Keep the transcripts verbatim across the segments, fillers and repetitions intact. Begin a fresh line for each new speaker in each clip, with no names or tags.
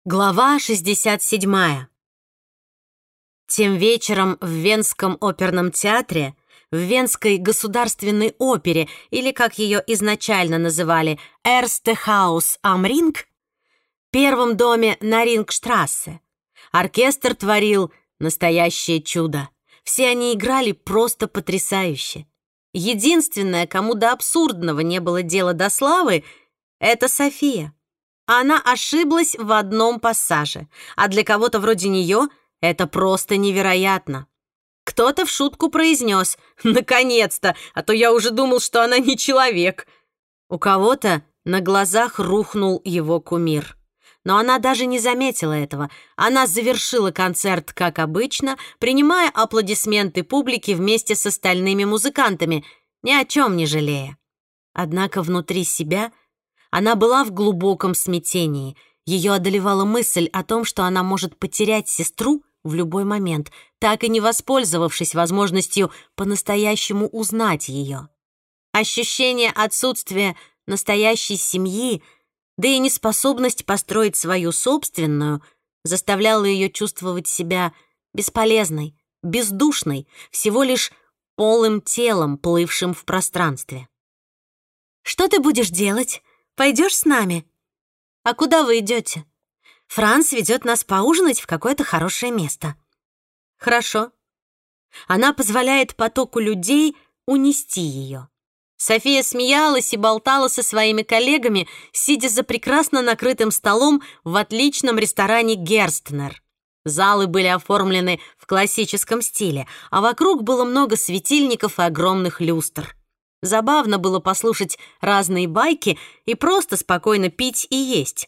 Глава шестьдесят седьмая. Тем вечером в Венском оперном театре, в Венской государственной опере, или, как ее изначально называли, Erste Haus am Ring, первом доме на Рингштрассе, оркестр творил настоящее чудо. Все они играли просто потрясающе. Единственное, кому до абсурдного не было дела до славы, это София. Она ошиблась в одном пассаже, а для кого-то вроде нее это просто невероятно. Кто-то в шутку произнес: «Наконец-то, а то я уже думал, что она не человек». У кого-то на глазах рухнул его кумир. Но она даже не заметила этого. Она завершила концерт, как обычно, принимая аплодисменты публики вместе с остальными музыкантами, ни о чем не жалея. Однако внутри себя она была в глубоком смятении. Ее одолевала мысль о том, что она может потерять сестру в любой момент, так и не воспользовавшись возможностью по-настоящему узнать ее. Ощущение отсутствия настоящей семьи, да и неспособность построить свою собственную, заставляло ее чувствовать себя бесполезной, бездушной, всего лишь полым телом, плывшим в пространстве. «Что ты будешь делать? Пойдешь с нами?» «А куда вы идете?» «Франц ведет нас поужинать в какое-то хорошее место». «Хорошо». Она позволяет потоку людей унести ее. София смеялась и болтала со своими коллегами, сидя за прекрасно накрытым столом в отличном ресторане «Герстнер». Залы были оформлены в классическом стиле, а вокруг было много светильников и огромных люстр. Забавно было послушать разные байки и просто спокойно пить и есть.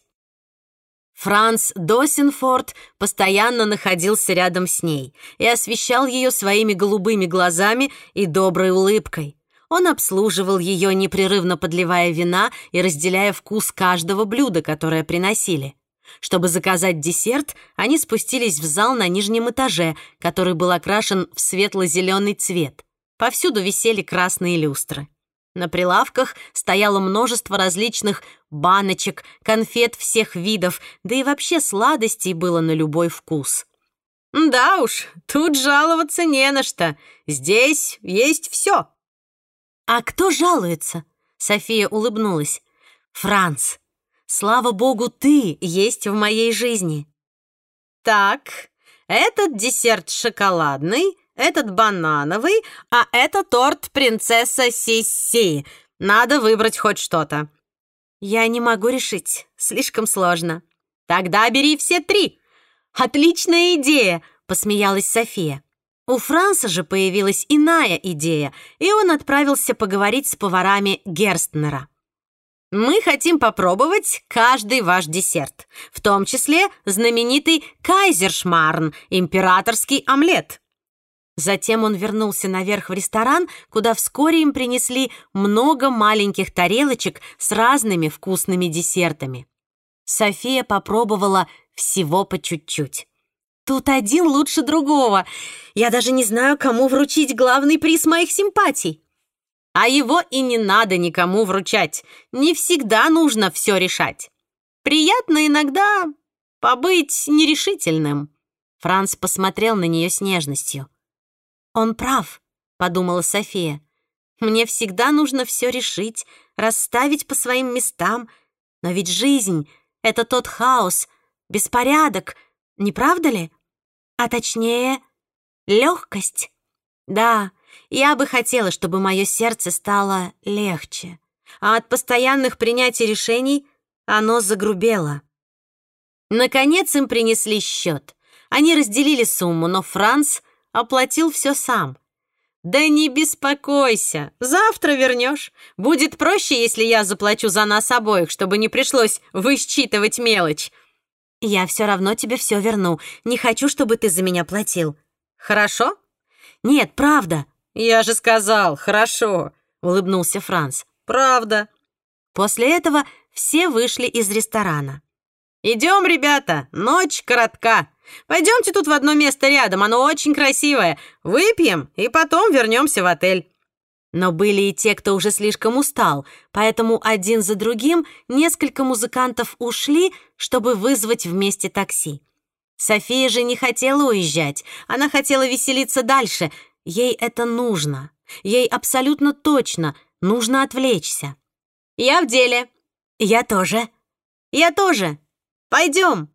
Франц Досенфорд постоянно находился рядом с ней и освещал ее своими голубыми глазами и доброй улыбкой. Он обслуживал ее, непрерывно подливая вина и разделяя вкус каждого блюда, которое приносили. Чтобы заказать десерт, они спустились в зал на нижнем этаже, который был окрашен в светло-зеленый цвет. Повсюду висели красные люстры. На прилавках стояло множество различных баночек, конфет всех видов, да и вообще сладостей было на любой вкус. «Да уж, тут жаловаться не на что. Здесь есть все». «А кто жалуется?» — София улыбнулась. «Франц, слава богу, ты есть в моей жизни». «Так, этот десерт шоколадный, этот банановый, а это торт принцесса Сисси. Надо выбрать хоть что-то». «Я не могу решить, слишком сложно». «Тогда бери все три». «Отличная идея», — посмеялась София. У Франца же появилась иная идея, и он отправился поговорить с поварами Герстнера. «Мы хотим попробовать каждый ваш десерт, в том числе знаменитый кайзершмарн, императорский омлет». Затем он вернулся наверх в ресторан, куда вскоре им принесли много маленьких тарелочек с разными вкусными десертами. София попробовала всего по чуть-чуть. «Тут один лучше другого. Я даже не знаю, кому вручить главный приз моих симпатий». «А его и не надо никому вручать. Не всегда нужно все решать. Приятно иногда побыть нерешительным». Франц посмотрел на нее с нежностью. «Он прав», — подумала София. «Мне всегда нужно все решить, расставить по своим местам. Но ведь жизнь — это тот хаос, беспорядок, не правда ли? А точнее, легкость. Да, я бы хотела, чтобы мое сердце стало легче, а от постоянных принятий решений оно загрубело». Наконец им принесли счет. Они разделили сумму, но Франц оплатил все сам. «Да не беспокойся, завтра вернешь. Будет проще, если я заплачу за нас обоих, чтобы не пришлось высчитывать мелочь». «Я все равно тебе все верну. Не хочу, чтобы ты за меня платил». «Хорошо?» «Нет, правда». «Я же сказал, хорошо», — улыбнулся Франц. «Правда». После этого все вышли из ресторана. «Идем, ребята, ночь коротка. Пойдемте тут в одно место рядом, оно очень красивое. Выпьем и потом вернемся в отель». Но были и те, кто уже слишком устал, поэтому один за другим несколько музыкантов ушли, чтобы вызвать вместе такси. София же не хотела уезжать, она хотела веселиться дальше. Ей это нужно. Ей абсолютно точно нужно отвлечься. «Я в деле». «Я тоже». «Я тоже. Пойдем».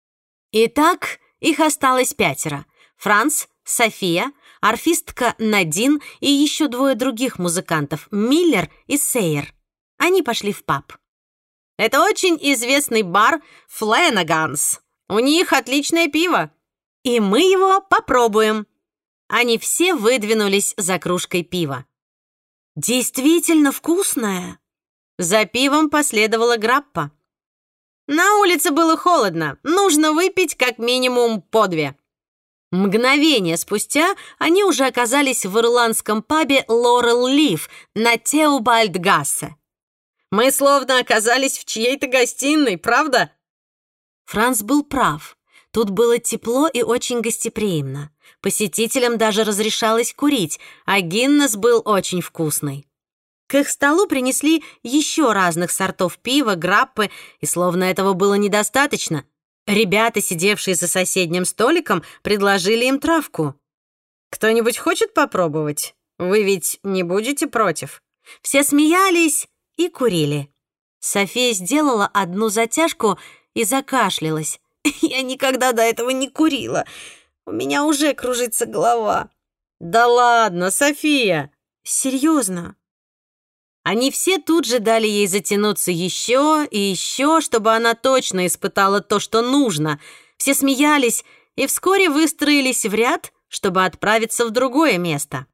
Итак, их осталось пятеро. Франц, София, арфистка Надин и еще двое других музыкантов, Миллер и Сейер. Они пошли в паб. Это очень известный бар «Фленаганс». У них отличное пиво, и мы его попробуем. Они все выдвинулись за кружкой пива. Действительно вкусное. За пивом последовала граппа. На улице было холодно, нужно выпить как минимум по две. Мгновение спустя они уже оказались в ирландском пабе «Лорел Лив» на Теобальд-Гассе. Мы словно оказались в чьей-то гостиной, правда? Франц был прав. Тут было тепло и очень гостеприимно. Посетителям даже разрешалось курить, а Гиннес был очень вкусный. К их столу принесли еще разных сортов пива, граппы, и словно этого было недостаточно, ребята, сидевшие за соседним столиком, предложили им травку. «Кто-нибудь хочет попробовать? Вы ведь не будете против?» Все смеялись и курили. София сделала одну затяжку и закашлялась. «Я никогда до этого не курила. У меня уже кружится голова». «Да ладно, София!» «Серьезно?» Они все тут же дали ей затянуться еще и еще, чтобы она точно испытала то, что нужно. Все смеялись и вскоре выстроились в ряд, чтобы отправиться в другое место.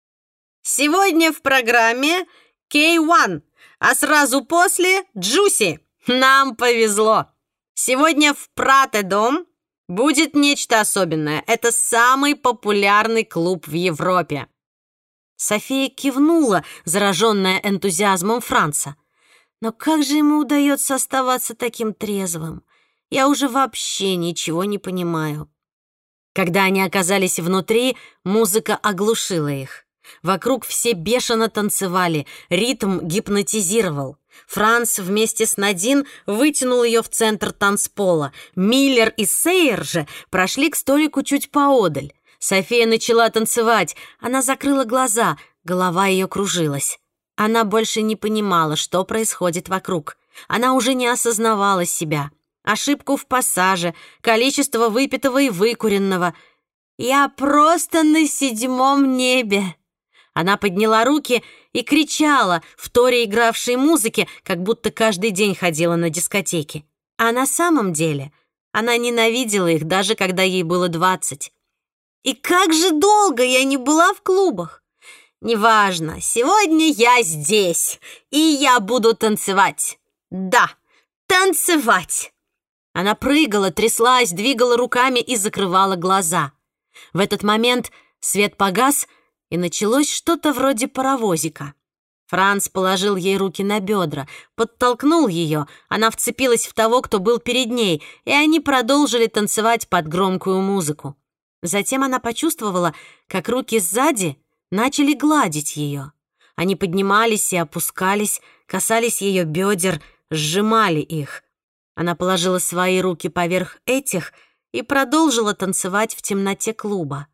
«Сегодня в программе кей один, а сразу после Джуси. Нам повезло. Сегодня в Прате-Дом будет нечто особенное. Это самый популярный клуб в Европе». София кивнула, зараженная энтузиазмом Франца. Но как же ему удается оставаться таким трезвым? Я уже вообще ничего не понимаю. Когда они оказались внутри, музыка оглушила их. Вокруг все бешено танцевали, ритм гипнотизировал. Франц вместе с Надин вытянул ее в центр танцпола. Миллер и Сейер же прошли к столику чуть поодаль. София начала танцевать. Она закрыла глаза, голова ее кружилась. Она больше не понимала, что происходит вокруг. Она уже не осознавала себя. Ошибку в пассаже, количество выпитого и выкуренного. «Я просто на седьмом небе!» Она подняла руки и кричала, вторя игравшей музыке, как будто каждый день ходила на дискотеки. А на самом деле она ненавидела их, даже когда ей было двадцать. И как же долго я не была в клубах! Неважно, сегодня я здесь, и я буду танцевать. Да, танцевать! Она прыгала, тряслась, двигала руками и закрывала глаза. В этот момент свет погас, и началось что-то вроде паровозика. Франц положил ей руки на бедра, подтолкнул ее, она вцепилась в того, кто был перед ней, и они продолжили танцевать под громкую музыку. Затем она почувствовала, как руки сзади начали гладить ее. Они поднимались и опускались, касались ее бедер, сжимали их. Она положила свои руки поверх этих и продолжила танцевать в темноте клуба.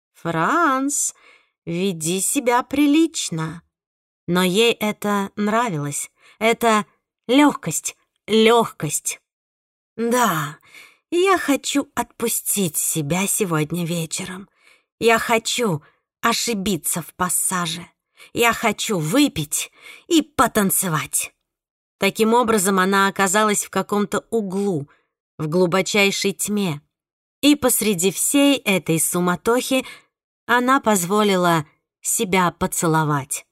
«Франц, веди себя прилично». Но ей это нравилось. Это легкость, легкость. «Да, я хочу отпустить себя сегодня вечером. Я хочу ошибиться в пассаже. Я хочу выпить и потанцевать». Таким образом, она оказалась в каком-то углу, в глубочайшей тьме. И посреди всей этой суматохи она позволила себя поцеловать.